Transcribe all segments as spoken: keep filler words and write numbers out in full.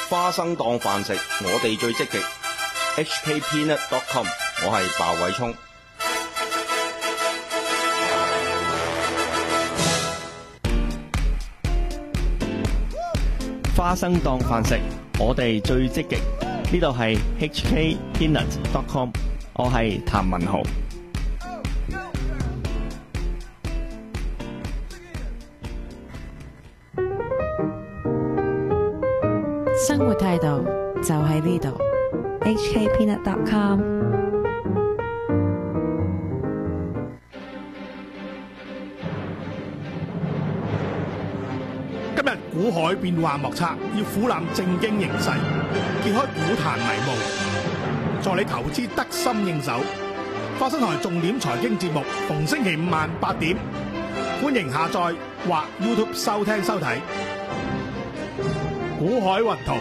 花生當飯食，我哋最積極。H K Peanut dot com， 我係鮑偉聰。 花生當飯食，我哋最積極。呢度係 H K Peanut dot com， 我係譚文豪。 生活態度就喺呢度 H K Peanut dot com。 今日股海變幻莫測，要俯瞰正經形勢，揭開股壇迷霧，助你投資得心應手。花生台重點財經節目，逢星期五晚八點，歡迎下載或 YouTube 收聽收睇。股海雲圖，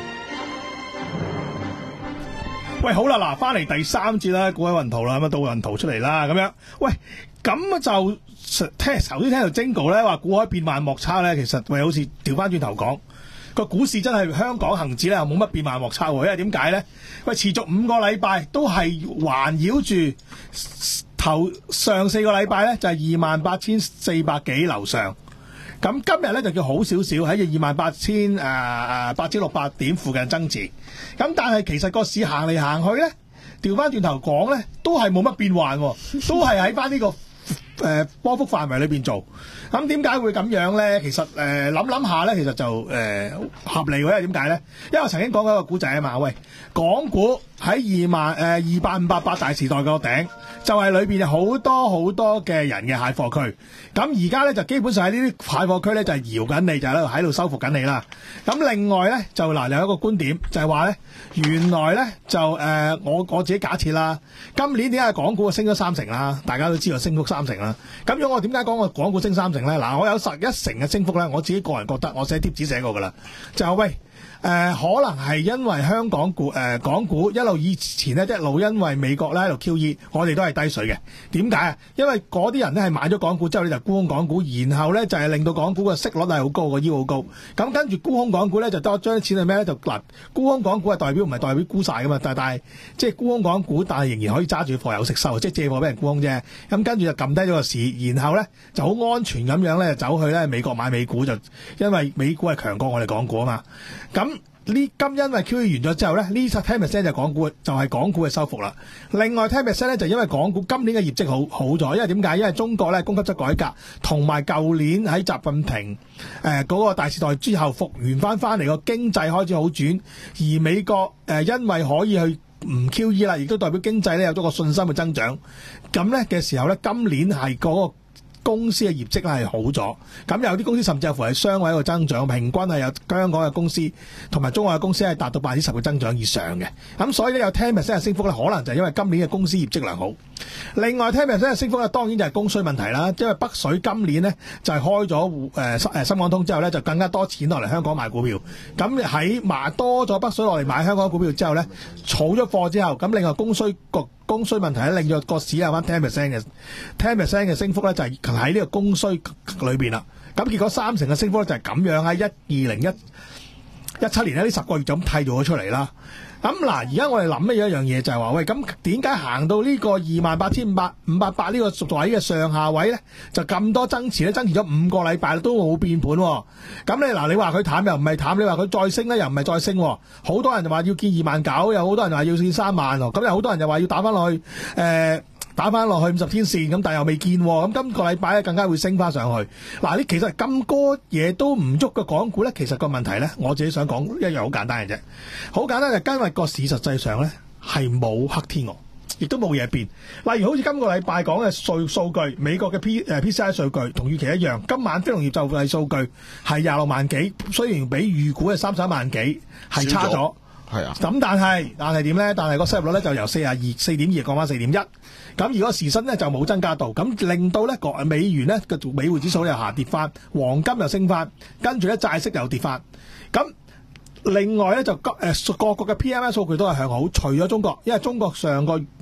喂，好啦，嗱，翻嚟第三節啦，股海雲圖啦，咁啊到雲圖出嚟啦，咁樣，喂，咁啊就聽頭先聽到 Jingle 咧話股海變幻莫測咧，其實喂好似調翻轉頭講個股市真係香港恒指咧冇乜變幻莫測喎，因為點解咧？喂，持續五個禮拜都係環繞住頭上四個禮拜咧就係二萬八千四百幾樓上。咁今日咧就叫好少少喺二萬八千誒誒八千六百點附近增持，咁但係其實個市行嚟行去咧，調翻轉頭講咧，都係冇乜變幻，都係喺翻呢個誒、呃、波幅範圍裏邊做。咁點解會咁樣咧？其實誒諗諗下咧，其實就誒、呃、合理嘅，因為點解咧？因為我曾經講過一個古仔啊嘛，喂，港股喺二萬誒二八五八八大時代個頂，就係、是、裏邊有好多好多嘅人嘅蟹貨區。咁而家咧就基本上喺呢啲蟹貨區咧就係搖緊你，就喺度喺度收復緊你啦。咁另外咧就嗱有一個觀點就係話咧，原來咧就誒、呃、我我自己假設啦，今年點解港股升咗三成啦？大家都知道升幅三成啦。咁如果我點解講個港股升三成咧？嗱，我有十一成嘅升幅咧，我自己個人覺得，我寫貼紙寫過噶啦，就係、是、喂。誒、呃、可能係因為香港股誒、呃、港股一路以前咧一路因為美國咧喺度 Q E， 我哋都係低水嘅。點解啊？因為嗰啲人咧係買咗港股之後咧就沽空港股，然後咧就係、是、令到港股嘅息率係好高，個 yield 好高。咁跟住沽空港股咧就多將啲錢係咩咧？就嗱，沽空港股係代表唔係代表沽晒噶嘛？但係但係即係沽空港股，但係仍然可以揸住貨有息收，即係借貨俾人沽空啫。咁跟住就撳低咗個市，然後咧就好安全咁樣咧走去咧美國買美股，就因為美股係強過我哋港股啊嘛。咁呢今因為 Q E 完咗之後咧，呢十 ten percent 就港股就係、是、港股嘅收復啦。另外 ten percent 咧就因為港股今年嘅業績好好咗，因為點解？因為中國咧供給側改革，同埋舊年喺習近平誒嗰、呃那個大時代之後復原翻翻嚟個經濟開始好轉，而美國誒、呃、因為可以去唔 Q E 啦，亦都代表經濟咧有咗個信心嘅增長。咁咧嘅時候咧，今年係嗰、那個公司嘅業績係好咗，咁有啲公司甚至乎係雙位一個增長，平均係有香港嘅公司同埋中國嘅公司係達到百分之十嘅增長以上嘅。咁所以咧有 ten percent 嘅升幅咧，可能就係因為今年嘅公司業績良好。另外 ten percent 嘅升幅咧，當然就係供需問題啦。因為北水今年呢就係開咗誒誒深港通之後咧，就更加多錢落嚟香港買股票。咁喺買多咗北水落嚟買香港股票之後咧，儲咗貨之後，咁另外供需個供需問題咧，令到個市有翻 ten percent 嘅 ten percent 嘅升幅咧，就係喺呢個供需裏邊啦。咁結果三成嘅升幅咧就係咁樣喺一二零一一七年呢，呢十個月就咁締造咗出嚟啦。咁嗱，而家我哋諗嘅一樣嘢就係話，喂，咁點解行到呢個二萬八千五百五百八呢個位嘅上下位咧，就咁多增持咧？增持咗五個禮拜都冇變盤喎。咁你嗱，你話佢淡又唔係淡，你話佢再升咧又唔係再升。好多人就話要見二萬九，有好多人話要見三萬喎。咁有好多人就話要打翻落去誒。呃打翻落去五十天線，咁但係又未見，咁今個禮拜咧更加會升翻上去。嗱，你其實咁多嘢都唔喐嘅港股咧，其實個問題咧，我自己想講一樣好簡單嘅啫。好簡單就因為個市實際上咧係冇黑天鵝，亦都冇嘢變。例如好似今個禮拜講嘅數數據，美國嘅 P 誒 P C I 數據同預期一樣，今晚非農業就業數據係廿六萬幾，雖然比預估嘅三十一萬幾係差咗。係啊，咁但係但係點咧？但係個失業率咧就由四廿二四點二降翻四點一，咁如果時薪咧就冇增加到，咁令到咧個美元咧個美匯指數又下跌翻，黃金又升翻，跟住咧債息又跌翻，咁另外咧就誒各國嘅 P M I 數據都係向好，除咗中國，因為中國上個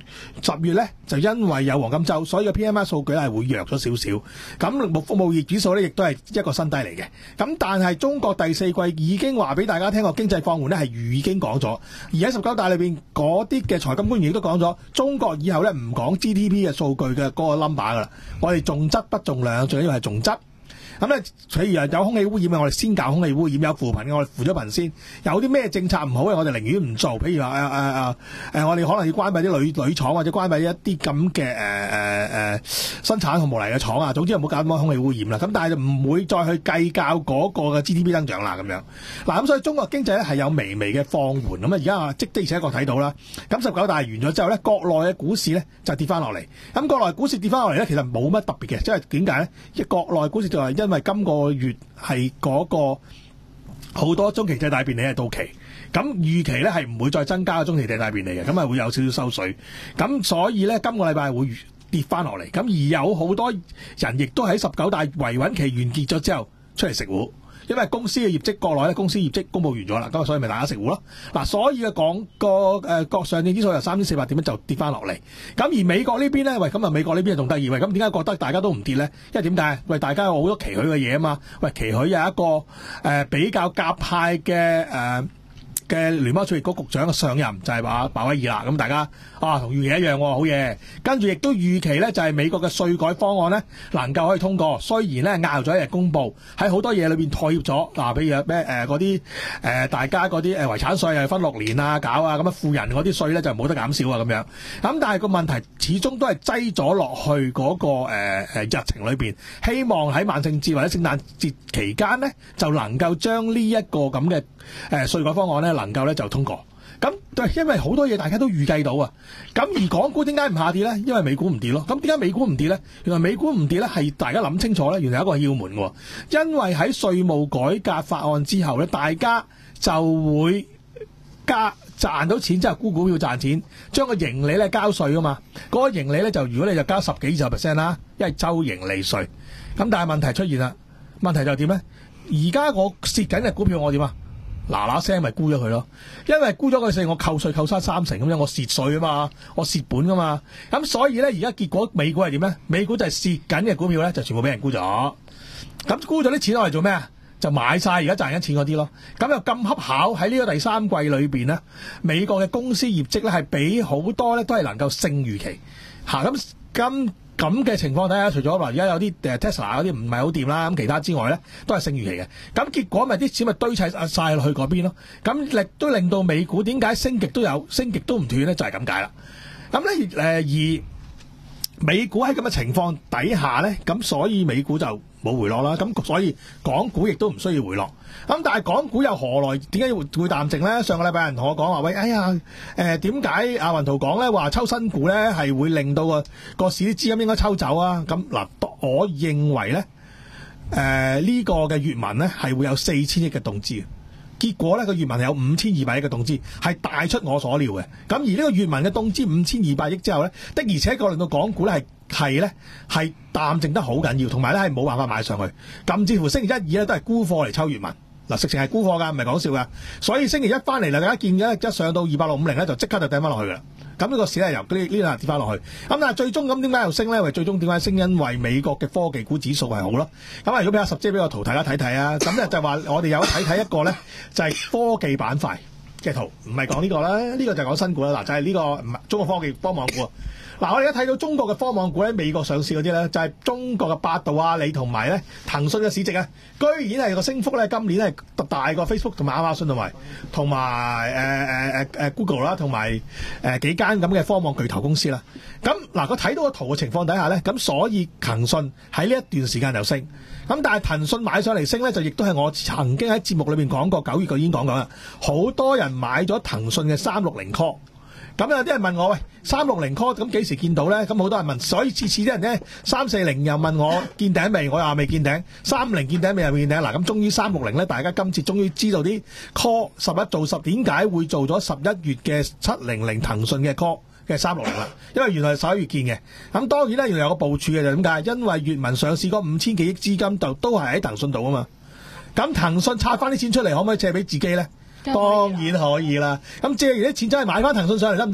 十月咧就因為有黃金週，所以個 P M I 數據係會弱咗少少。咁服務業指數咧亦都係一個新低嚟嘅。咁但係中國第四季已經話俾大家聽個經濟放緩咧係已經講咗，而喺十九大裏邊嗰啲嘅財金官員亦都講咗，中國以後咧唔講 G D P 嘅數據嘅嗰個 number 噶啦，我哋重質不重量，最緊要係重質。咁咧，譬如有空氣污染嘅，我哋先搞空氣污染；有扶貧嘅，我哋扶咗貧先。有啲咩政策唔好嘅，我哋寧願唔做。譬如話誒誒誒誒，我哋可能要關閉啲鋁鋁廠，或者關閉一啲咁嘅誒誒誒生產同無泥嘅廠啊。總之唔好搞咁多空氣污染啦。咁但係就唔會再去計較嗰個嘅 G D P 增長啦。咁樣嗱，咁所以中國經濟咧係有微微嘅放緩。咁啊，而家即的而且確睇到啦。咁十九大完咗之後咧，國內嘅股市咧就跌翻落嚟。咁國內股市跌翻落嚟咧，其實冇乜特別嘅，即係點解咧？因為國內股市就係因為今個月係嗰個好多中期借貸便利係到期，咁預期咧係唔會再增加中期借貸便利嘅，咁係會有少少收水，咁所以咧今個禮拜會跌翻落嚟，咁而有好多人亦都喺十九大維穩期完結咗之後出嚟食糊。因為公司嘅業績，國內咧公司業績公佈完咗啦，咁啊所以咪大家食糊咯。嗱，所以嘅講個誒國上證指數由三千四百點就跌翻落嚟。咁而美國呢邊咧，喂，咁啊美國呢邊仲得意，喂，咁點解覺得大家都唔跌咧？因為點解？喂，大家有好多期許嘅嘢啊嘛。喂，期許有一個誒、呃、比較鴿派嘅誒。呃嘅聯邦儲備局局長嘅上任就係話鮑威爾啦，咁大家啊同預期一樣喎，好嘢。跟住亦都預期咧，就係美國嘅稅改方案咧能夠可以通過，雖然咧拗咗一日公佈，喺好多嘢裏邊妥協咗。嗱、啊，譬如咩誒嗰啲誒大家嗰啲誒遺產稅係分六年啊搞啊，咁啊富人嗰啲稅咧就冇得減少啊咁樣。咁但係個問題始終都係擠咗落去嗰、那個誒誒、呃、日程裏邊，希望喺萬聖節或者聖誕節期間咧就能夠將呢一個咁嘅誒稅改方案咧能夠咧就通過。咁因為好多嘢大家都預計到啊，咁而港股點解唔下跌咧？因為美股唔跌咯。咁點解美股唔跌咧？原來美股唔跌咧係大家諗清楚咧，原來有一個竅門喎。因為喺稅務改革法案之後咧，大家就會加賺到錢之後沽股票賺錢，將個盈利咧交稅啊嘛。嗰、那個盈利咧就如果你就交十幾二十 percent 啦，因為周盈利稅。咁但係問題出現啦，問題就點咧？而家我蝕緊嘅股票我點啊？嗱嗱聲咪沽咗佢咯，因為沽咗佢四，我扣稅扣翻三成咁樣，我蝕稅啊嘛，我蝕本噶嘛，咁所以咧而家結果美股係點咧？美股就係蝕緊嘅股票咧，就全部俾人沽咗。咁沽咗啲錢攞嚟做咩啊？就買晒而家賺緊錢嗰啲咯。咁又咁恰巧喺呢個第三季裏邊咧，美國嘅公司業績咧係比好多咧都係能夠勝預期嚇。咁咁。咁嘅情況底下，除咗話而家有啲誒 Tesla 嗰啲唔係好掂啦，咁其他之外咧都係勝預期嘅。咁結果咪啲錢咪堆砌晒落去嗰邊咯。咁亦都令到美股點解升極都有，升極都唔斷咧，就係咁解啦。咁咧誒而美股喺咁嘅情況底下咧，咁所以美股就冇回落啦。咁所以港股亦都唔需要回落。咁但係港股又何來點解會會淡靜咧？上個禮拜有人同我講話，喂，哎呀，誒點解阿雲圖講咧話抽新股咧係會令到個個市啲資金應該抽走啊？咁嗱，我認為咧，誒、呃、呢、這個嘅粵文咧係會有四千億嘅動資，結果咧個粵文係有五千二百億嘅動資，係大出我所料嘅。咁而呢個粵文嘅動資五千二百億之後咧，的而且確令到港股咧係係咧係淡靜得好緊要，同埋咧係冇辦法買上去，甚至乎星期一二咧都係沽貨嚟抽粵文。嗱，實情係沽貨㗎，唔係講笑㗎。所以星期一翻嚟啦，大家見嘅一上到二八六五零咧，就即刻就掟翻落去㗎啦。咁呢個市係由呢呢兩日跌翻落去。咁但係最終咁點解又升咧？因為最終點解升？因為美國嘅科技股指數係好咯。咁啊，如果俾阿十姐俾個圖大家睇睇啊，咁咧就話我哋有睇睇一個咧，就係科技板塊嘅圖，唔係講呢個啦，呢、呢個就係講新股啦。嗱，就係、是、呢、呢個唔係中國科技科網股。嗱，我哋而家睇到中國嘅科網股喺美國上市嗰啲咧，就係、是、中國嘅百度、阿里同埋咧騰訊嘅市值啊，居然係個升幅咧，今年係大過 Facebook 同埋亞馬遜同埋同埋誒誒誒誒 Google 啦，同埋誒幾間咁嘅科網巨頭公司啦。咁嗱，佢睇到個圖嘅情況底下咧，咁所以騰訊喺呢一段時間就升。咁但係騰訊買上嚟升咧，就亦都係我曾經喺節目裏邊講過，九月佢已經講過啦，好多人買咗騰訊嘅三六零 call。咁有啲人問我，喂，三六零 call 咁幾時見到咧？咁好多人問，所以次次啲人咧三四零又問我見頂未？我又話未見頂。三五零見頂未？又未見頂。嗱，咁終於三六零咧，大家今次終於知道啲 call 十一做十點解會做咗十一月嘅七零零騰訊嘅 call 嘅三六零啦，因為原來係十一月見嘅。咁當然咧，原來有個部署嘅就點解？因為粵文上市嗰五千幾億資金就都係喺騰訊度啊嘛。咁騰訊拆翻啲錢出嚟，可唔可以借俾自己咧？當然可以啦，咁借完啲錢真係買翻騰訊上嚟得唔得咧？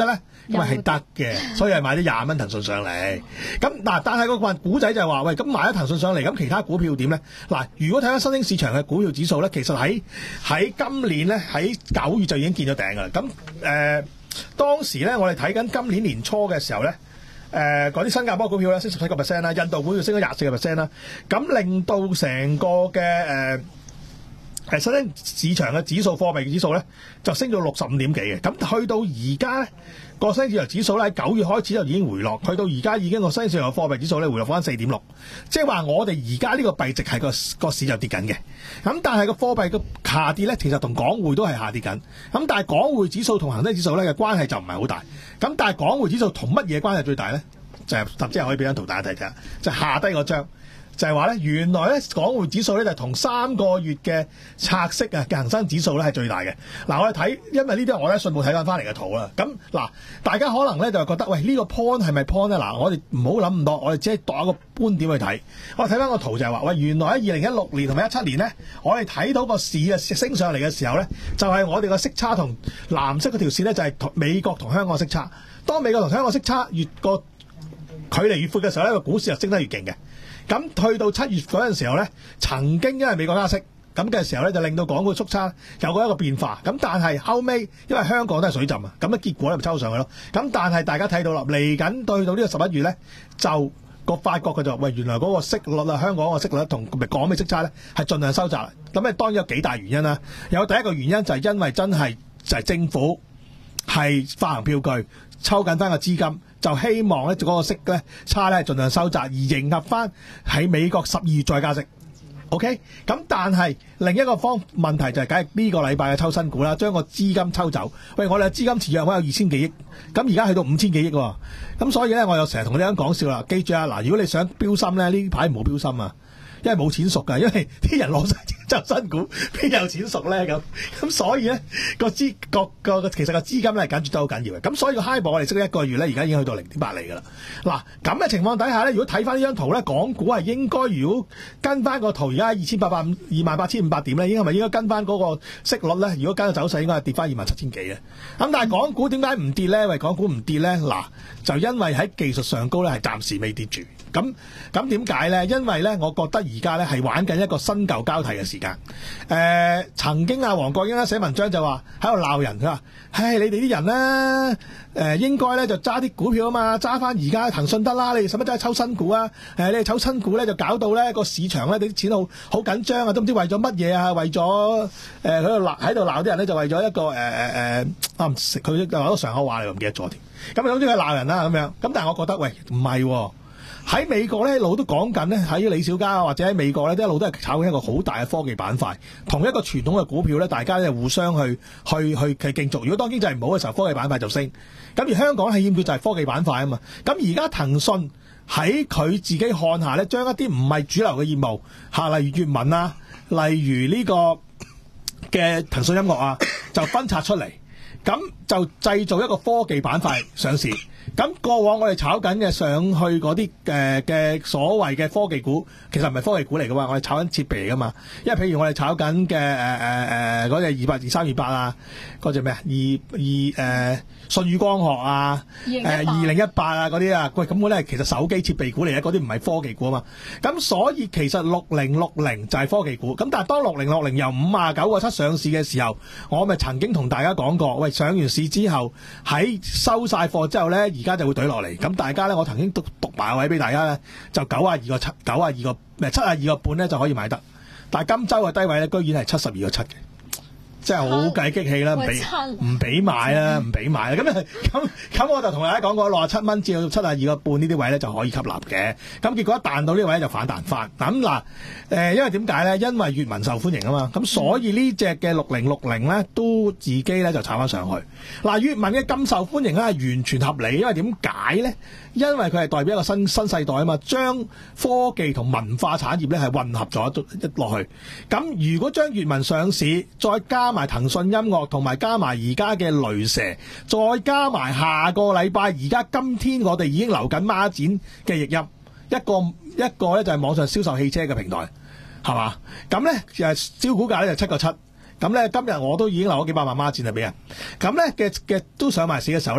因為係得嘅，所以係買咗廿蚊騰訊上嚟。咁嗱，但係個份股仔就係話，喂，咁買咗騰訊上嚟，咁其他股票點咧？嗱，如果睇翻新興市場嘅股票指數咧，其實喺喺今年咧喺九月就已經見咗頂㗎啦。咁誒、呃、當時咧，我哋睇緊今年年初嘅時候咧。誒嗰啲新加坡股票咧升十七個 percent 啦，印度股票升咗廿四個 percent 啦，咁令到成個嘅誒誒新興市場嘅指數貨幣指數咧就升到六十五點幾嘅，咁去到而家咧個新興市場指數咧喺九月開始就已經回落，去到而家已經個新興市場嘅貨幣指數咧回落翻四點六，即係話我哋而家呢個幣值係個個市就跌緊嘅，咁但係個貨幣嘅下跌咧其實同港匯都係下跌緊，咁但係港匯指數同恒生指數咧嘅關係就唔係好大。咁但係港匯指數同乜嘢關係最大咧？就係甚至係可以俾張圖大家睇睇，就係、下低嗰張就係話咧，原來咧港匯指數咧就同三個月嘅拆息啊嘅恒生指數咧係最大嘅。嗱，我哋睇，因為呢啲我咧信報睇翻翻嚟嘅圖啦。咁嗱，大家可能咧就覺得，喂，呢、呢個 point 係咪 point 咧？嗱，我哋唔好諗咁多，我哋只係度一個觀點去睇。我哋睇翻個圖就係話，喂，原來喺二零一六年同埋一七年咧，我哋睇到個市啊升上嚟嘅時候咧，就係、係、我哋個息差同藍色嗰條線咧，就係美國同香港嘅息差。當美國同香港息差越個距離越闊嘅時候咧，個股市就升得越勁嘅。咁去到七月嗰陣時候咧，曾經因為美國加息咁嘅時候咧，就令到港股縮差有過一個變化。咁但係後尾因為香港都係水浸啊，咁嘅結果咧咪抽上去咯。咁但係大家睇到啦，嚟緊對到呢個十一月咧，就個發覺佢就喂，原來嗰個息率啊，香港個息率同港美息差咧係盡量收窄。咁咧當然有幾大原因啦。有第一個原因就係因為真係就係政府係發行票據抽緊翻個資金。就希望咧，嗰個息咧差咧盡量收窄，而迎合翻喺美國十二月再加息。OK，咁但係另一個方問題就係，梗係呢個禮拜嘅抽新股啦，將個資金抽走。喂，我哋嘅資金持有有二千幾億，咁而家去到五千幾億喎。咁所以咧，我又成日同你咁講笑啦。記住啊，嗱，如果你想標心咧，呢排唔好標心啊，因為冇錢贖㗎，因為啲人攞晒錢抽新股，邊有錢贖咧咁？咁所以咧個資個個其實個資金咧緊住都好緊要嘅。咁所以個 HIBOR我哋識咗一個月咧，而家已經去到零點八厘㗎啦。嗱，咁嘅情況底下咧，如果睇翻呢張圖咧，港股係應該如果跟翻個圖，而家二千八百五二萬八千五百點咧，應該係咪應該跟翻嗰個息率咧？如果跟個走勢，應該係跌翻二萬七千幾嘅。咁但係港股點解唔跌咧？喂，港股唔跌咧，嗱就因為喺技術上高咧係暫時未跌住。咁咁點解咧？因為咧，我覺得而家咧係玩緊一個新舊交替嘅時間。誒、呃，曾經啊，黃國英咧寫文章就話喺度鬧人，佢話：唉，你哋啲人咧，誒、呃、應該咧就揸啲股票啊嘛，揸翻而家騰訊得啦，你哋使乜真係抽新股啊？誒、呃，你哋抽新股咧就搞到咧個市場咧啲錢好好緊張啊，都唔知為咗乜嘢啊？為咗誒喺度鬧喺度鬧啲人咧，就為咗一個誒誒誒啊唔食佢又話咗上口話你唔記得咗添。咁總之佢鬧人啦咁樣。咁但係我覺得喂唔係喎。喺美國咧，一路都講緊咧，喺李小加或者喺美國咧，一路都係炒緊一個好大嘅科技板塊，同一個傳統嘅股票咧，大家咧互相去去去去競逐。如果當經濟唔好嘅時候，科技板塊就升。咁而香港係欠缺就係科技板塊啊嘛。咁而家騰訊喺佢自己看下咧，將一啲唔係主流嘅業務，嚇例如粵文啊，例如呢個嘅騰訊音樂啊，就分拆出嚟，咁就製造一個科技板塊上市。咁過往我哋炒緊嘅上去嗰啲誒嘅所謂嘅科技股，其實唔係科技股嚟噶嘛，我哋炒緊設備嚟噶嘛。因為譬如我哋炒緊嘅誒誒誒嗰隻二八二三二八啊，嗰隻咩啊？二二誒舜宇光學啊，誒二零一八啊嗰啲啊，喂咁嗰啲係其實手機設備股嚟嘅，嗰啲唔係科技股啊嘛。咁所以其實六零六零就係科技股。咁但係當六零六零由五啊九個七上市嘅時候，我咪曾經同大家講過，喂上完市之後喺收晒貨之後咧，而家就會懟落嚟。咁大家咧，我曾經讀讀埋位俾大家咧，就九啊二個七，九啊二個唔七啊二個半咧就可以買得。但係今週嘅低位咧，居然係七十二個七嘅。真係好計激氣啦，唔俾唔俾買啦，唔俾買啦。咁咁咁，我就同大家講過，六十七蚊至到七十二個半呢啲位咧就可以吸納嘅。咁結果一彈到呢個位咧就反彈翻。咁嗱，誒，因為點解咧？因為粵文受歡迎啊嘛。咁所以呢隻嘅六零六零咧都自己咧就炒翻上去。嗱，粵文嘅咁受歡迎咧係完全合理，因為點解咧？因為佢係代表一個新新世代啊嘛，將科技同文化產業咧係混合咗一落去。咁如果將粵文上市，再加埋騰訊音樂，同埋加埋而家嘅雷蛇，再加埋下個禮拜而家今天我哋已經流緊孖展嘅譯音，一個一個咧就係網上銷售汽車嘅平台，係嘛？咁咧誒招股價咧就七個七，咁咧今日我都已經留咗幾百萬孖展嚟俾人，咁咧嘅嘅都上埋市嘅時候咧。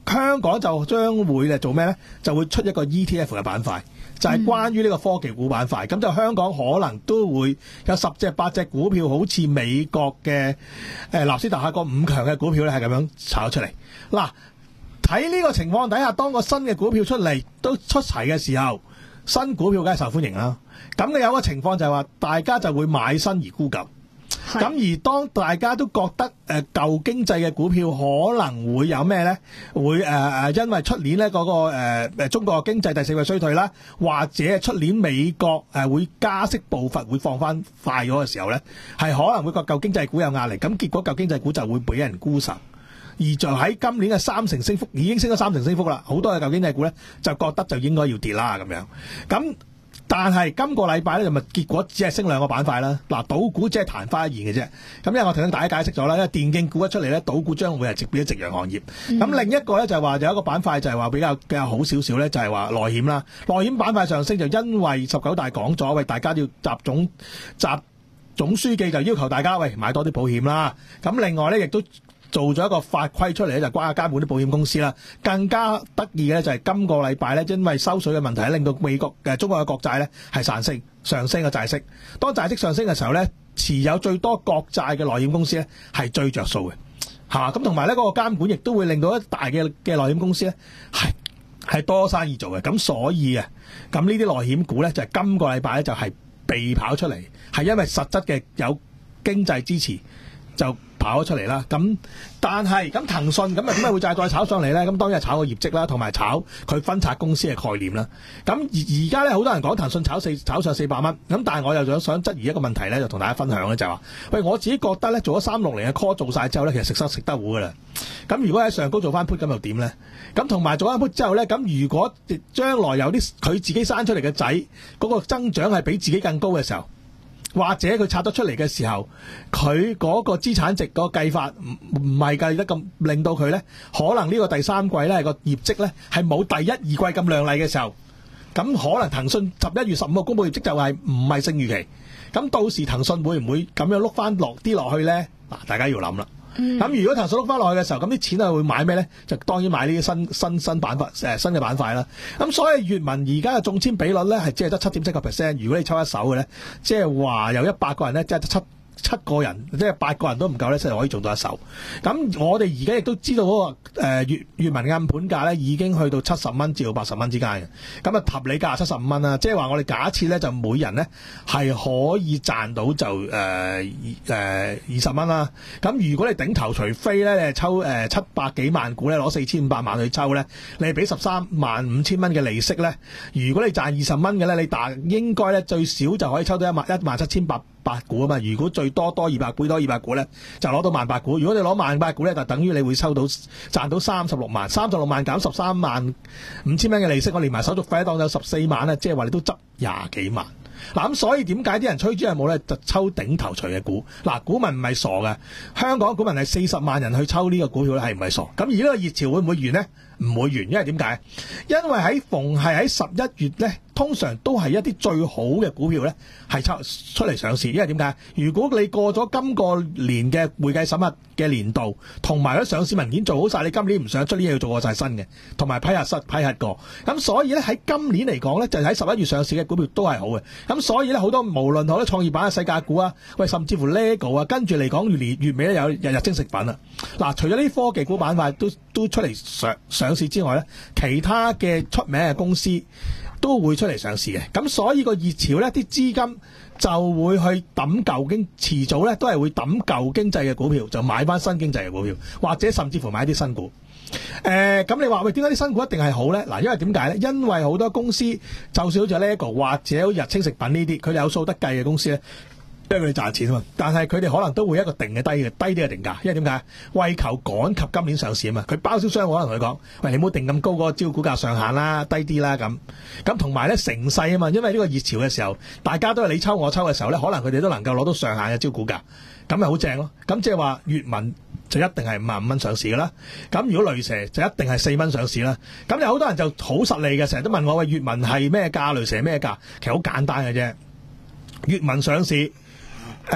香港就將會咧做咩咧？就會出一個 E T F 嘅板塊，就係、是、關於呢個科技股板塊。咁、嗯、就香港可能都會有十隻八隻股票，好似美國嘅誒納斯達克個五強嘅股票咧，係咁樣炒出嚟。嗱，喺呢個情況底下，當個新嘅股票出嚟都出齊嘅時候，新股票梗係受歡迎啦。咁你有個情況就係話，大家就會買新而沽舊。咁而當大家都覺得誒、呃、舊經濟嘅股票可能會有咩咧？會誒誒、呃，因為出年咧嗰、那個誒誒、呃、中國經濟第四季衰退啦，或者出年美國誒、呃、會加息步伐會放翻快咗嘅時候咧，係可能會個舊經濟股有壓力，咁結果舊經濟股就會俾人沽售，而就喺今年嘅三成升幅已經升咗三成升幅啦，好多嘅舊經濟股咧就覺得就應該要跌啦咁樣，咁。但係今個禮拜咧就咪結果只係升兩個板塊啦。嗱，賭股只係曇花一現嘅啫。咁因為我同大家解釋咗啦，因為電競股一出嚟咧，賭股將會係直變咗夕陽行業。咁、嗯、另一個咧就係話有一個板塊就係話比較比較好少少咧，就係話內險啦。內險板塊上升就因為十九大講咗，喂，大家要集總集總書記就要求大家喂買多啲保險啦。咁另外咧亦都做咗一個法規出嚟咧，就關下監管啲保險公司啦。更加得意嘅咧就係今個禮拜咧，因為收水嘅問題，令到美國嘅中國嘅國債咧係上升上升嘅債息。當債息上升嘅時候咧，持有最多國債嘅內險公司咧係最着數嘅，嚇咁同埋咧嗰個監管亦都會令到一大嘅嘅內險公司咧係係多生意做嘅。咁所以啊，咁呢啲內險股咧就係今個禮拜咧就係被跑出嚟，係因為實質嘅有經濟支持就跑咗出嚟啦，咁但係咁騰訊咁啊點解會再再炒上嚟咧？咁當然係炒個業績啦，同埋炒佢分拆公司嘅概念啦。咁而而家咧好多人講騰訊炒四炒上四百蚊，咁但係我又想想質疑一個問題咧，就同大家分享咧就係話，喂，我自己覺得咧做咗三六零嘅 call 做晒之後咧，其實食得食得糊噶啦。咁如果喺上高做翻 put 咁又點咧？咁同埋做翻 put 之後咧，咁如果將來有啲佢自己生出嚟嘅仔嗰個增長係比自己更高嘅時候，或者佢拆得出嚟嘅時候，佢嗰個資產值個計法唔唔係計得咁，令到佢咧可能呢個第三季咧個業績咧係冇第一二季咁亮麗嘅時候，咁可能騰訊十一月十五號公佈業績就係唔係勝預期，咁到時騰訊會唔會咁樣碌翻落啲落去咧？嗱，大家要諗啦。咁、嗯、如果騰訊碌翻落去嘅時候，咁啲錢係會買咩咧？就當然買呢啲新新新板塊誒新嘅板塊啦。咁所以粵文而家嘅中籤比率咧係只係得七點七個 percent。如果你抽一手嘅咧，即係話有一百個人咧，即係七七個人，即係八個人都唔夠咧，先係可以做到一手。咁我哋而家亦都知道嗰、那個誒粵粵文嘅暗盤價咧已經去到七十蚊至到八十蚊之間嘅。咁啊合理價七十五蚊啦，即係話我哋假設咧就每人咧係可以賺到就誒誒二十蚊啦。咁如果你頂頭除非咧你係抽誒、呃、七百幾萬股咧攞四千五百萬去抽咧，你係俾十三萬五千蚊嘅利息咧。如果你賺二十蚊嘅咧，你大應該咧最少就可以抽到一萬一萬七千八百股啊嘛。如果最多多二百股多二百股咧，就攞到萬八股。如果你攞萬八股咧，就等於你會收到賺到三十六萬，三十六萬減十三萬五千蚊嘅利息，我連埋手續費當有十四萬咧，即係話你都執廿幾萬。嗱咁所以點解啲人吹豬係冇咧？就抽頂頭鎚嘅股。嗱，股民唔係傻嘅，香港股民係四十萬人去抽呢個股票咧，係唔係傻？咁而呢個熱潮會唔會完呢？唔會完，因為點解？因為喺逢係喺十一月咧，通常都係一啲最好嘅股票咧，係抽出嚟上市。因為點解？如果你過咗今個年嘅會計審核嘅年度，同埋嗰上市文件做好晒，你今年唔想出年要做過晒新嘅，同埋批核失批核過。咁所以咧喺今年嚟講咧，就喺十一月上市嘅股票都係好嘅。咁所以咧好多無論好多創業板嘅世界股啊，喂，甚至乎 Lego 啊，跟住嚟講越年月尾咧有日日精食品啊。嗱，除咗呢啲科技股板塊都都出嚟上上市之外咧，其他嘅出名嘅公司都會出嚟上市嘅。咁所以個熱潮咧，啲資金就會去抌舊經，遲早咧都係會抌舊經濟嘅股票，就買翻新經濟嘅股票，或者甚至乎買啲新股。誒、呃，咁你話喂，點解啲新股一定係好咧？嗱，因為點解咧？因為好多公司，就算好似 Lego 或者好似日清食品呢啲，佢哋有數得計嘅公司咧。因為佢哋賺錢啊嘛，但係佢哋可能都會一個定嘅低嘅低啲嘅定價，因為點解？為求趕及今年上市啊嘛，佢包銷商可能同佢講，喂，你唔好定咁高嗰個招股價上限啦，低啲啦咁。咁同埋咧成勢啊嘛，因為呢個熱潮嘅時候，大家都係你抽我抽嘅時候咧，可能佢哋都能夠攞到上限嘅招股價，咁咪好正咯。咁即係話粵文就一定係五萬五蚊上市噶啦。咁如果雷蛇就一定係四蚊上市啦。咁有好多人就好實利嘅，成日都問我，喂，粵文係咩價，雷蛇咩價？其實好簡單嘅啫，粵文上市。誒、呃，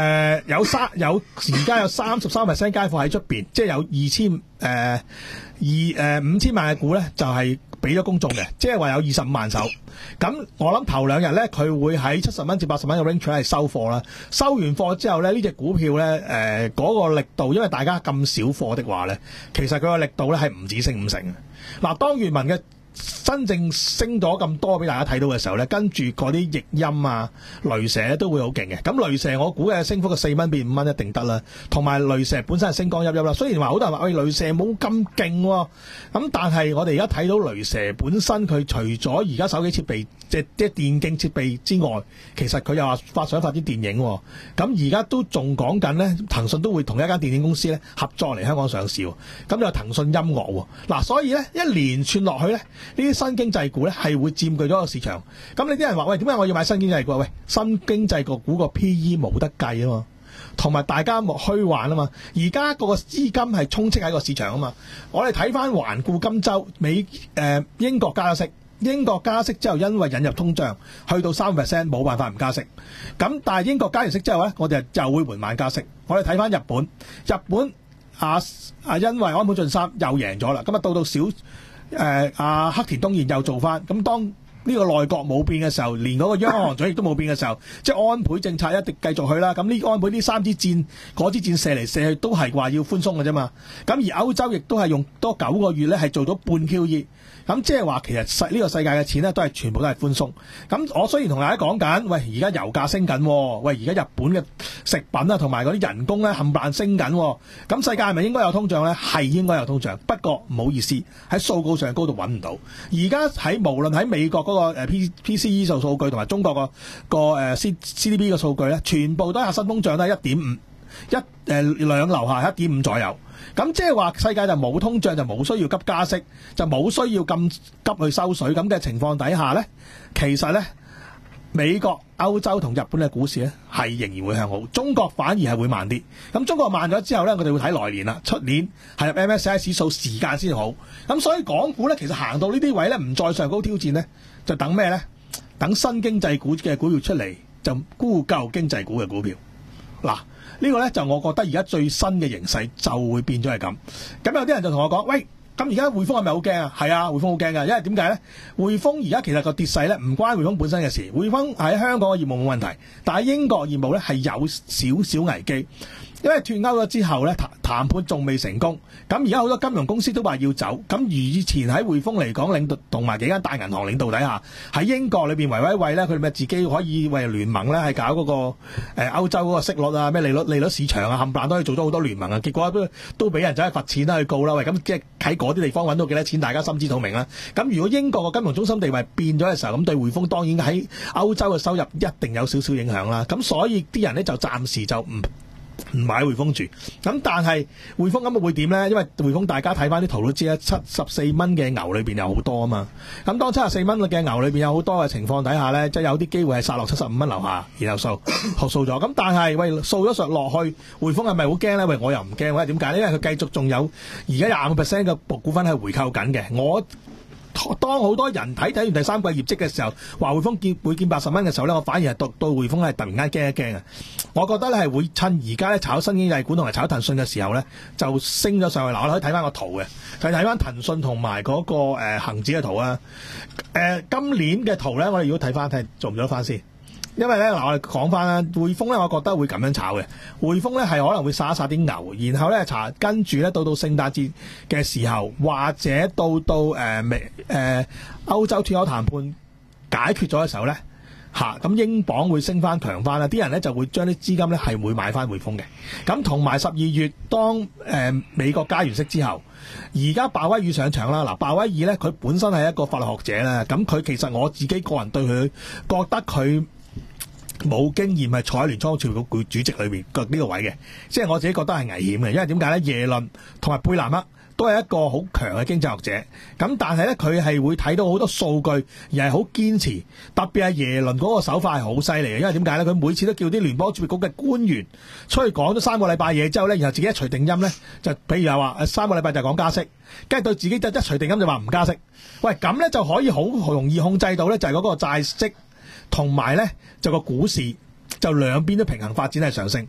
有三有而家有三十三 percent 街貨喺出邊，即係有二千誒二誒五千萬嘅股咧，就係俾咗公眾嘅，即係話有二十五萬手。咁我諗頭兩日咧，佢會喺七十蚊至八十蚊嘅 range 係收貨啦。收完貨之後咧，呢隻股票咧誒嗰個力度，因為大家咁少貨的話咧，其實佢個力度咧係唔止升五成嘅。嗱，當閱文嘅真正升咗咁多俾大家睇到嘅時候咧，跟住嗰啲譯音啊、雷蛇咧都會好勁嘅。咁雷蛇我估嘅升幅嘅四蚊變五蚊一定得啦。同埋雷蛇本身係升光熠熠啦。雖然話好多人話喂，雷蛇冇咁勁喎，咁但係我哋而家睇到雷蛇本身佢除咗而家手機設備即係即係電競設備之外，其實佢又話發想發啲電影喎。咁而家都仲講緊咧，騰訊都會同一間電影公司咧合作嚟香港上市喎。咁就騰訊音樂喎。嗱，所以咧一連串落去咧。呢啲新經濟股咧係會佔據咗個市場，咁你啲人話喂，點解我要買新經濟股？喂，新經濟個股個 P E 冇得計啊嘛，同埋大家冇虛幻啊嘛，而家個資金係充斥喺個市場啊嘛。我哋睇翻環顧今週，美誒、呃、英國加息，英國加息之後因為引入通脹去到三 percent 冇辦法唔加息，咁但係英國加完息之後咧，我哋就會緩慢加息。我哋睇翻日本，日本啊啊因為安倍晉三又贏咗啦，咁啊到到小。誒阿、呃、黑田東彥又做翻，咁當呢個內閣冇變嘅時候，連嗰個央行行長亦都冇變嘅時候，即係安倍政策一定繼續去啦。咁呢安倍呢三支箭，嗰支箭射嚟射去都係話要寬鬆嘅啫嘛。咁而歐洲亦都係用多九個月咧，係做到半 Q E。咁即係話其實世呢個世界嘅錢咧，都係全部都係寬鬆。咁我雖然同大家講緊，喂而家油價升緊，喂而家日本嘅食品啊同埋嗰啲人工咧冚唪唥升緊，咁世界係咪應該有通脹咧？係應該有通脹，不過唔好意思，喺數據上高度揾唔到。而家喺無論喺美國嗰個 P P C E 數數據同埋中國個個誒 C C D P 嘅數據咧，全部都係核心通脹都係一點五，一誒兩樓下一點五左右。咁即係話世界就冇通脹，就冇需要急加息，就冇需要咁急去收水咁嘅情況底下呢，其實呢，美國、歐洲同日本嘅股市呢係仍然會向好，中國反而係會慢啲。咁中國慢咗之後呢，我哋會睇來年啦，出年係入 M S C I 指數時間先好。咁所以港股呢，其實行到呢啲位呢，唔再上高挑戰呢，就等咩呢？等新經濟股嘅股票出嚟，就沽舊經濟股嘅股票。嗱。呢個呢，就我覺得而家最新嘅形勢就會變咗係咁。咁有啲人就同我講：喂，咁而家匯豐係咪好驚啊？係啊，匯豐好驚㗎，因為點解呢？匯豐而家其實個跌勢呢，唔關匯豐本身嘅事。匯豐喺香港嘅業務冇問題，但係英國業務呢係有少少危機。因為脫歐咗之後咧，談談判仲未成功，咁而家好多金融公司都話要走，咁而以前喺匯豐嚟講，領導同埋幾間大銀行領導底下，喺英國裏邊維威惠咧，佢哋咪自己可以為聯盟咧，係搞嗰、那個誒、呃、歐洲嗰個息率啊，咩利率利率市場啊，冚唪唥都可以做咗好多聯盟啊，結果都都俾人走去罰錢啦，去告啦，喂，咁即係喺嗰啲地方揾到幾多錢，大家心知肚明啦。咁如果英國個金融中心地位變咗嘅時候，咁對匯豐當然喺歐洲嘅收入一定有少少影響啦。咁所以啲人咧就暫時就唔唔買匯豐住，咁但係匯豐咁會點呢？因為匯豐大家睇翻啲圖都知啦，七十四蚊嘅牛裏邊有好多啊嘛。咁當七十四蚊嘅牛裏邊有好多嘅情況底下呢，即係有啲機會係殺落七十五蚊樓下，然後數學數咗。咁但係喂，數咗上落去，匯豐係咪好驚呢？喂，我又唔驚，喂，點解呢？因為佢繼續仲有而家廿五 percent 嘅股份係回購緊嘅。我當好多人睇睇完第三季業績嘅時候，話匯豐見會見八十蚊嘅時候咧，我反而係到到匯豐係突然間驚一驚啊！我覺得咧係會趁而家咧炒新經濟股同埋炒騰訊嘅時候咧，就升咗上去。嗱，我哋可以睇翻個圖嘅，就睇翻騰訊同埋嗰個誒、呃、恆指嘅圖啊。誒、呃，今年嘅圖咧，我哋如果睇翻睇做唔做得翻先？因為咧嗱，我哋講翻啦，匯豐咧，我覺得會咁樣炒嘅。匯豐咧係可能會殺一殺啲牛，然後咧查跟住咧到到聖誕節嘅時候，或者到到誒美誒歐洲脫歐談判解決咗嘅時候咧，嚇咁英鎊會升翻強翻啦，啲人咧就會將啲資金咧係會買翻匯豐嘅。咁同埋十二月當誒、呃、美國加完息之後，而家鮑威爾上場啦。嗱，鮑威爾咧佢本身係一個法律學者啦，咁佢其實我自己個人對佢覺得佢冇經驗係坐喺聯倉儲局主席裏邊個呢個位嘅，即係我自己覺得係危險嘅，因為點解咧？耶倫同埋貝南克都係一個好強嘅經濟學者，咁但係咧佢係會睇到好多數據，而係好堅持，特別係耶倫嗰個手法係好犀利嘅，因為點解咧？佢每次都叫啲聯邦儲備局嘅官員出去講咗三個禮拜嘢之後咧，然後自己一錘定音咧，就譬如話三個禮拜就講加息，跟住對自己就一錘定音就話唔加息，喂咁咧就可以好容易控制到咧，就係嗰個債息。同埋咧，就個股市就兩邊都平衡發展係上升。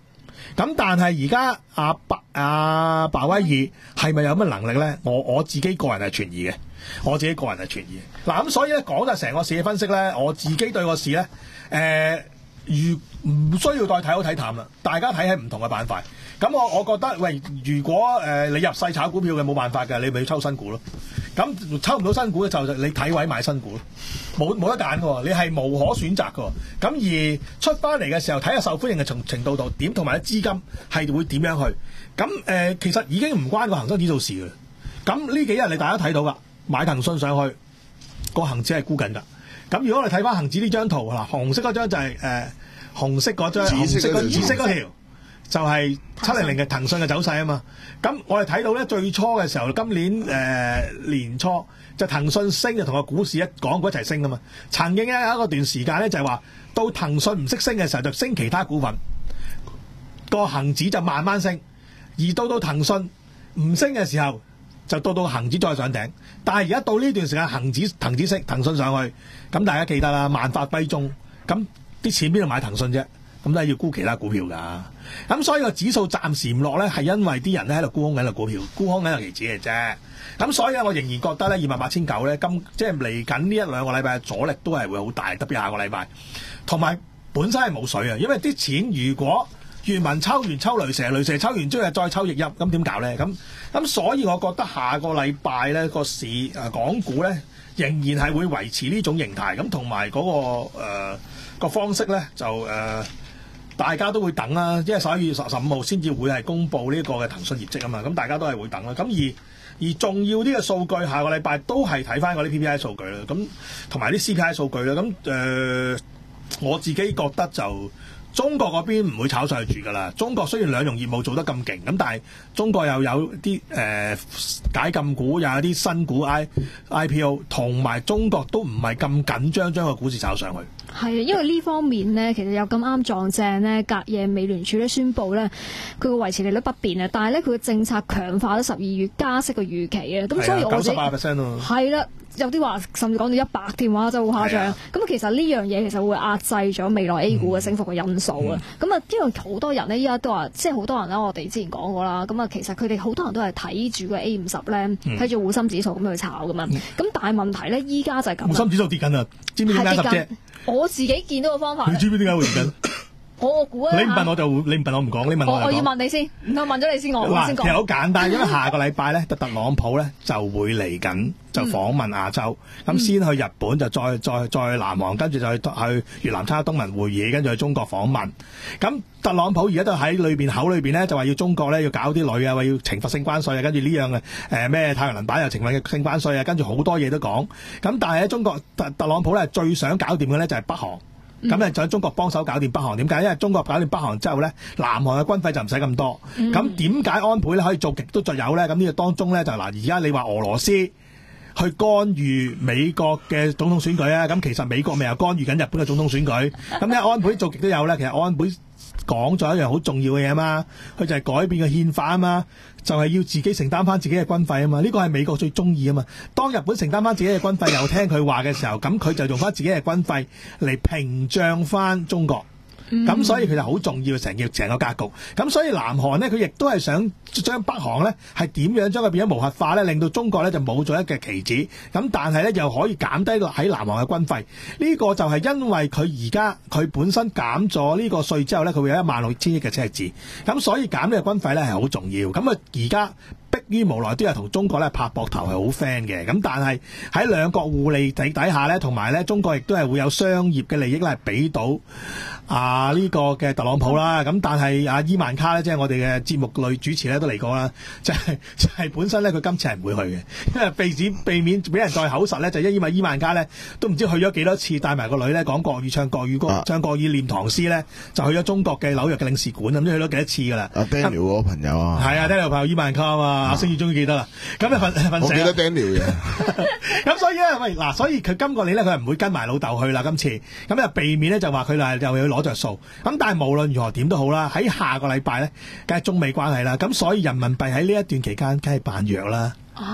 咁但係而家阿白阿鮑威爾係咪有乜能力咧？我我自己個人係存疑嘅，我自己個人係存疑嘅。嗱咁所以咧講就成個市嘅分析咧，我自己對個市咧，誒、呃，如唔需要再睇好睇淡啦，大家睇喺唔同嘅板塊。咁我我覺得，喂，如果誒、呃、你入細炒股票嘅冇辦法嘅，你咪要抽新股咯。咁抽唔到新股咧，就你睇位買新股咯，冇冇得揀嘅，你係無可選擇嘅。咁而出翻嚟嘅時候，睇下受歡迎嘅程程度度點，同埋啲資金係會點樣去。咁誒、呃，其實已經唔關個恒生指數事嘅。咁呢幾日你大家睇到噶，買騰訊上去，個恒指係沽緊㗎。咁如果我哋睇翻恒指呢張圖嗱，紅色嗰張就係、是、誒、呃、紅色嗰張，紅色嗰紫色嗰條。就係七零零嘅騰訊嘅走勢啊嘛，咁我哋睇到咧最初嘅時候，今年誒、呃、年初就騰訊升就同個股市一港股一齊升啊嘛。曾經咧有一個段時間咧就係話，到騰訊唔識升嘅時候就升其他股份，個恒指就慢慢升，而到到騰訊唔升嘅時候就到到恒指再上頂。但係而家到呢段時間恒指騰指升，騰訊上去，咁大家記得啦，萬發歸宗，咁啲錢邊度買騰訊啫？咁都係要沽其他股票㗎，咁所以個指數暫時唔落咧，係因為啲人咧喺度沽空緊個股票，沽空緊個期指嘅啫。咁所以我仍然覺得咧，二萬八千九咧，今即係嚟緊呢一兩個禮拜嘅阻力都係會好大，特別下個禮拜。同埋本身係冇水啊，因為啲錢如果原文抽完抽雷蛇，雷蛇抽完之後再抽逆入，咁點搞咧？咁咁所以我覺得下個禮拜咧個市誒、呃、港股咧仍然係會維持呢種形態，咁同埋嗰個誒、呃、個方式咧就誒。呃大家都會等啦，因為十一月十十五號先至會係公布呢個嘅騰訊業績啊嘛，咁大家都係會等啦。咁而而重要啲嘅數據，下個禮拜都係睇翻嗰啲 P P I 數據啦，咁同埋啲 C P I 數據啦。咁誒、呃，我自己覺得就中國嗰邊唔會炒上去住噶啦。中國雖然兩融業務做得咁勁，咁但係中國又有啲誒、呃、解禁股，又有啲新股 I I P O， 同埋中國都唔係咁緊張將個股市炒上去。 係啊，因為呢方面呢，其實有咁啱撞正呢，隔夜美聯儲咧宣布呢，佢會維持利率不變啊，但係呢，佢嘅政策強化咗十二月加息嘅預期啊，咁所以我九十八 percent 咯， 係啦，有啲話甚至講到一百添話，真係好誇張。咁其實呢樣嘢其實會壓制咗未來 A 股嘅升幅嘅因素啊。咁啊、嗯，因為好多人呢，依家都話，即係好多人啦，我哋之前講過啦。咁啊，其實佢哋好多人都係睇住個 A 五十咧，睇住滬深指數咁去炒噶嘛。咁、嗯、但係問題呢，依家就係咁。滬深指數跌緊啊，知唔知點解啫？我自己見到個方法，你知唔知點解會跌緊？我估啊！你唔問我就你唔問我唔講，你問我我，我要問你先，唔係問咗你先，我我先講。其實好簡單，因為下個禮拜咧，特特朗普咧就會嚟緊，就訪問亞洲，咁、嗯、先去日本，就再再再南韓，跟住就去去越南參加東盟會議，跟住去中國訪問。咁特朗普而家都喺裏邊口裏邊咧，就話要中國咧要搞啲女啊，話要懲罰性關稅啊，跟住呢樣嘅誒咩太陽能板又懲罰嘅性關稅啊，跟住好多嘢都講。咁但係喺中國特特朗普咧最想搞掂嘅咧就係北韓。咁咧就喺中國幫手搞掂北韓，點解？因為中國搞掂北韓之後咧，南韓嘅軍費就唔使咁多。咁點解安倍咧可以做極都就有咧？咁呢個當中咧就嗱，而家你話俄羅斯去干預美國嘅總統選舉啊，咁其實美國咪又干預緊日本嘅總統選舉。咁咧安倍做極都有咧，其實安倍講咗一樣好重要嘅嘢啊嘛，佢就係改變個憲法啊嘛，就係、是、要自己承擔翻自己嘅軍費啊嘛，呢個係美國最中意啊嘛。當日本承擔翻自己嘅軍費又聽佢話嘅時候，咁佢就用翻自己嘅軍費嚟屏障翻中國。咁、嗯、所以佢就好重要成個成個格局。咁所以南韓呢，佢亦都係想將北韓呢係點樣將佢變咗無核化呢，令到中國呢就冇咗一個棋子。咁但係呢，又可以減低喺南韓嘅軍費。呢、這個就係因為佢而家佢本身減咗呢個稅之後呢，佢會有一萬六千億嘅赤字。咁所以減呢個軍費呢係好重要。咁啊而家迫於無奈都係同中國咧拍膊頭係好 friend 嘅。咁但係喺兩國互利底底下呢，同埋呢中國亦都係會有商業嘅利益咧係俾到啊呢、這個嘅特朗普啦。咁但係阿伊萬卡咧，即係我哋嘅節目女主持咧都嚟過啦，就係、是、就係、是、本身咧佢今次係唔會去嘅，因為避止避免俾人再口實咧，就因為伊萬卡咧都唔知去咗幾多次，帶埋個女咧講國語唱國語歌、啊、唱國語念唐詩咧，就去咗中國嘅紐約嘅領事館，咁都去咗幾多次噶啦。阿 Daniel 嗰個朋友啊，係啊 Daniel 朋友伊萬卡啊嘛，阿星宇終於記得啦。咁你瞓瞓醒，我記得 Daniel 嘅。咁所以咧，喂嗱，所以佢今個年咧佢係唔會跟埋老豆去啦，今次咁就避免咧就話佢嗱又要攞着數。咁但係無論如何點都好啦，喺下個禮拜咧，梗係中美關係啦。咁所以人民幣喺呢一段期間，梗係扮弱啦。啊，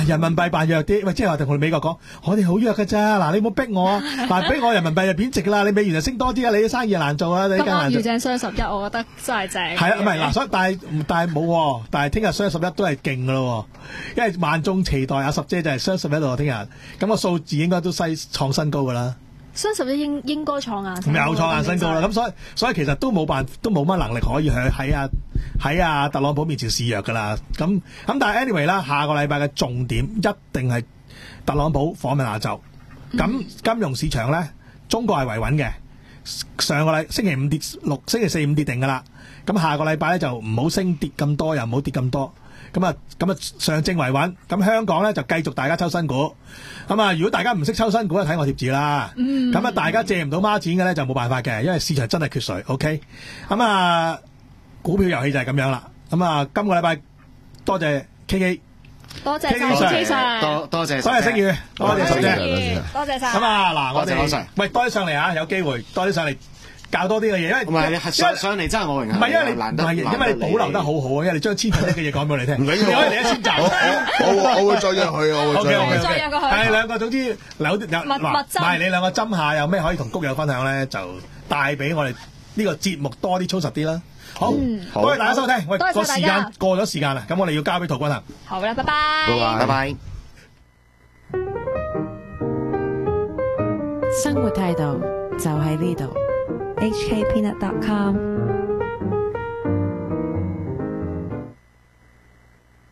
人民幣扮弱啲，喂，即係話同我哋美國講，我哋好弱㗎咋，嗱你唔好逼我，嗱俾我人民幣就貶值啦，你美元就升多啲啊，你啲生意就難做啊，你咁更難做。 啱遇正雙十一，我覺得真係正。 係啊，唔係嗱，所以但係但係冇喎，但係聽日雙十一都係勁噶咯，因為萬眾期待阿十姐就係雙十一度，聽日咁個數字應該都西創新高噶啦。 雙十一應應該創硬新有高， 創硬新高啦，咁所以所以其實都冇辦都冇乜能力可以去喺啊喺啊特朗普面前示弱噶啦，咁咁但係 anyway 啦，下個禮拜嘅重點一定係特朗普訪問亞洲，咁、嗯、金融市場咧，中國係維穩嘅，上個禮星期五跌六，星期四五跌定噶啦，咁下個禮拜咧就唔好升跌咁多，又唔好跌咁多。咁啊，咁啊，上證維穩，咁香港咧就繼續大家抽新股。咁啊，如果大家唔識抽新股咧，睇我貼紙啦。咁啊，大家借唔到孖展嘅咧就冇辦法嘅，因為市場真係缺水。OK，咁啊，股票遊戲就係咁樣啦。咁啊，今個禮拜多謝 K K， 多謝晒 K Sir， 多多謝， 多謝星宇，多謝十姐， 多謝晒。 咁啊，嗱，我哋喂多啲上嚟啊，有機會多啲上嚟。教多啲嘅嘢，因為唔係你上上嚟真係我榮幸。 唔係因為你唔難得係因為你保留得好好啊，因為你將千分一嘅嘢講俾我哋聽。 唔緊要， 你可以嚟一千集。 我我會再約佢，我會再約佢。 再約佢。 係兩個，總之有有密密針。 唔係你兩個針下有咩可以同谷友分享咧，就帶俾我哋呢個節目多啲操實啲啦。好，多謝大家收聽。喂，個時間過咗時間啦，咁我哋要交俾陶君行。 好啦，拜拜。 拜拜，拜拜。 生活態度就喺呢度。 H K Peanut dot com